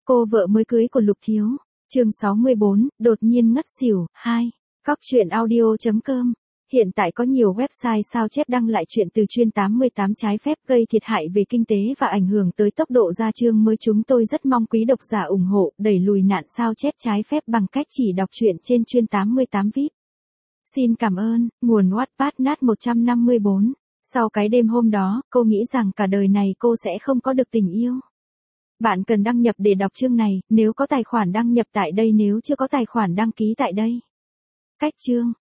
Cô vợ mới cưới của Lục Thiếu. Chương 64, đột nhiên ngất xỉu. 2. Cóc truyện audio.com. Hiện tại có nhiều website sao chép đăng lại chuyện từ chuyên 88 trái phép gây thiệt hại về kinh tế và ảnh hưởng tới tốc độ ra chương mới. Chúng tôi rất mong quý độc giả ủng hộ đẩy lùi nạn sao chép trái phép bằng cách chỉ đọc truyện trên chuyên 88 VIP. Xin cảm ơn. Nguồn Wattpad nat 154. Sau cái đêm hôm đó, cô nghĩ rằng cả đời này cô sẽ không có được tình yêu. Bạn cần đăng nhập để đọc chương này, nếu có tài khoản đăng nhập tại đây, nếu chưa có tài khoản đăng ký tại đây. Cách chương.